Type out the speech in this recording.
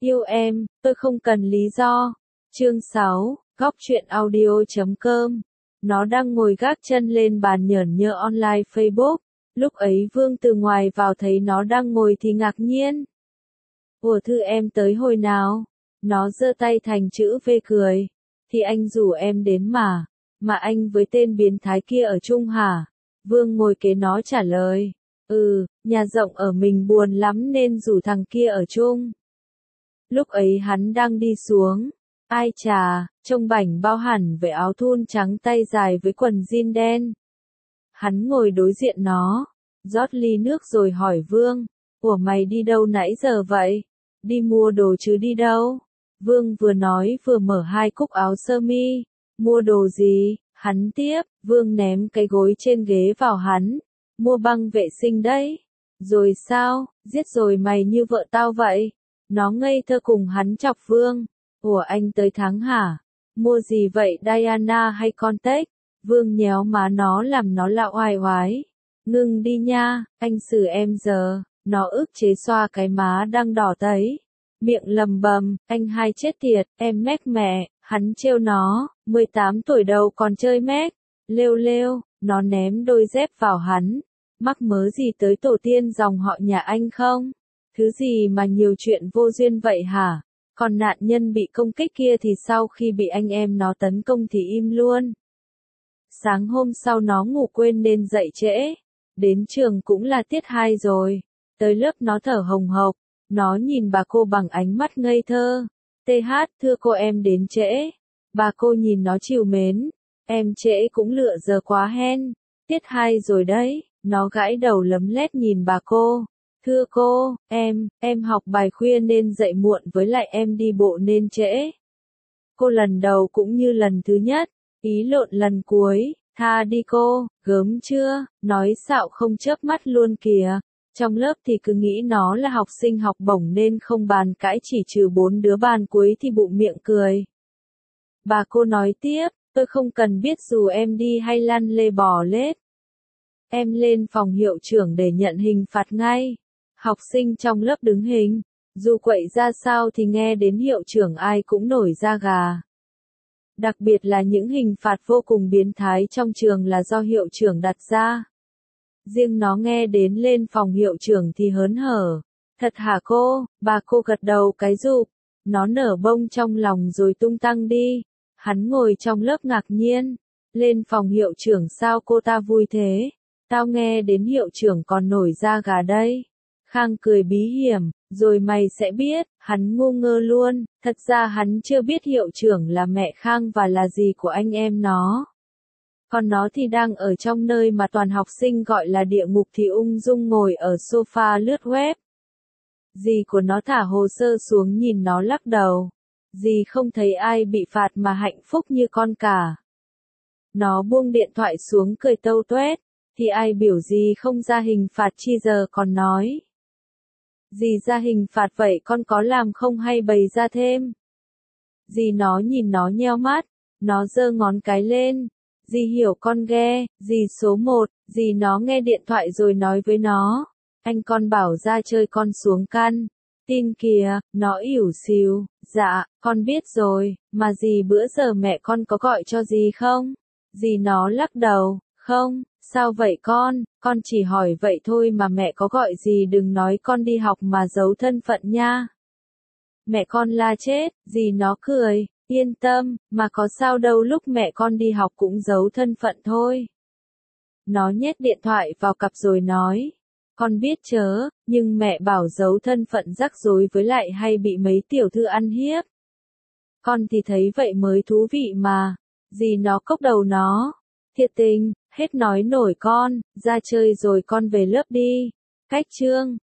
Yêu em, tôi không cần lý do. Chương 6, Góc truyện audio.com. Nó đang ngồi gác chân lên bàn nhởn nhơ online Facebook. Lúc ấy Vương từ ngoài vào thấy nó đang ngồi thì ngạc nhiên. Ủa Thư em tới hồi nào? Nó giơ tay thành chữ V cười. Thì anh rủ em đến mà. Mà anh với tên biến thái kia ở chung hả? Vương ngồi kế nó trả lời. Nhà rộng ở mình buồn lắm nên rủ thằng kia ở chung. Lúc ấy hắn đang đi xuống. Ai chà, trông bảnh bao hẳn với áo thun trắng tay dài với quần jean đen. Hắn ngồi đối diện nó, rót ly nước rồi hỏi Vương. Ủa mày đi đâu nãy giờ vậy? Đi mua đồ chứ đi đâu? Vương vừa nói vừa mở hai cúc áo sơ mi. Mua đồ gì? Hắn tiếp, Vương ném cái gối trên ghế vào hắn. Mua băng vệ sinh đấy. Rồi sao, giết rồi mày như vợ tao vậy? Nó ngây thơ cùng hắn chọc Vương. Ủa anh tới tháng hả? Mua gì vậy Diana hay Context? Vương nhéo má nó làm nó lạo oai oái. Ngưng đi nha, anh xử em giờ. Nó ức chế xoa cái má đang đỏ tấy. Miệng lầm bầm, anh hai chết tiệt, em mách mẹ. Hắn trêu nó, 18 tuổi đầu còn chơi mách. Lêu lêu, nó ném đôi dép vào hắn. Mắc mớ gì tới tổ tiên dòng họ nhà anh không? Thứ gì mà nhiều chuyện vô duyên vậy hả? Còn nạn nhân bị công kích kia thì sau khi bị anh em nó tấn công thì im luôn. Sáng hôm sau nó ngủ quên nên dậy trễ. Đến trường cũng là tiết 2 rồi. Tới lớp nó thở hồng hộc. Nó nhìn bà cô bằng ánh mắt ngây thơ. TH, thưa cô em đến trễ. Bà cô nhìn nó trìu mến. Em trễ cũng lựa giờ quá hen. Tiết 2 rồi đấy. Nó gãi đầu lấm lét nhìn bà cô. Thưa cô, em học bài khuya nên dậy muộn với lại em đi bộ nên trễ. Cô lần đầu cũng như lần thứ nhất, ý lộn lần cuối, tha đi cô, gớm chưa, nói xạo không chớp mắt luôn kìa. Trong lớp thì cứ nghĩ nó là học sinh học bổng nên không bàn cãi chỉ trừ 4 đứa bàn cuối thì bụng miệng cười. Bà cô nói tiếp, tôi không cần biết dù em đi hay lăn lê bò lết. Em lên phòng hiệu trưởng để nhận hình phạt ngay. Học sinh trong lớp đứng hình, dù quậy ra sao thì nghe đến hiệu trưởng ai cũng nổi da gà. Đặc biệt là những hình phạt vô cùng biến thái trong trường là do hiệu trưởng đặt ra. Riêng nó nghe đến lên phòng hiệu trưởng thì hớn hở. Thật hả cô? Bà cô gật đầu cái rụp. Nó nở bông trong lòng rồi tung tăng đi. Hắn ngồi trong lớp ngạc nhiên. Lên phòng hiệu trưởng sao cô ta vui thế? Tao nghe đến hiệu trưởng còn nổi da gà đây. Khang cười bí hiểm, rồi mày sẽ biết, hắn ngu ngơ luôn, thật ra hắn chưa biết hiệu trưởng là mẹ Khang và là gì của anh em nó. Còn nó thì đang ở trong nơi mà toàn học sinh gọi là địa ngục thì ung dung ngồi ở sofa lướt web. Dì của nó thả hồ sơ xuống nhìn nó lắc đầu. Dì không thấy ai bị phạt mà hạnh phúc như con cả. Nó buông điện thoại xuống cười tâu tuét, thì ai biểu dì không ra hình phạt chi giờ còn nói. Dì ra hình phạt vậy con có làm không hay bày ra thêm? Dì nó nhìn nó nheo mắt, nó giơ ngón cái lên. Dì hiểu con ghe, dì số 1, dì nó nghe điện thoại rồi nói với nó. Anh con bảo ra chơi con xuống căn. Tin kìa, nó ỉu xìu, dạ, con biết rồi, mà dì bữa giờ mẹ con có gọi cho dì không? Dì nó lắc đầu, không. Sao vậy con chỉ hỏi vậy thôi mà mẹ có gọi gì đừng nói con đi học mà giấu thân phận nha. Mẹ con la chết, dì nó cười, yên tâm, mà có sao đâu lúc mẹ con đi học cũng giấu thân phận thôi. Nó nhét điện thoại vào cặp rồi nói, con biết chớ, nhưng mẹ bảo giấu thân phận rắc rối với lại hay bị mấy tiểu thư ăn hiếp. Con thì thấy vậy mới thú vị mà, dì nó cốc đầu nó, thiệt tình. Hết nói nổi con, ra chơi rồi con về lớp đi. Cách chương.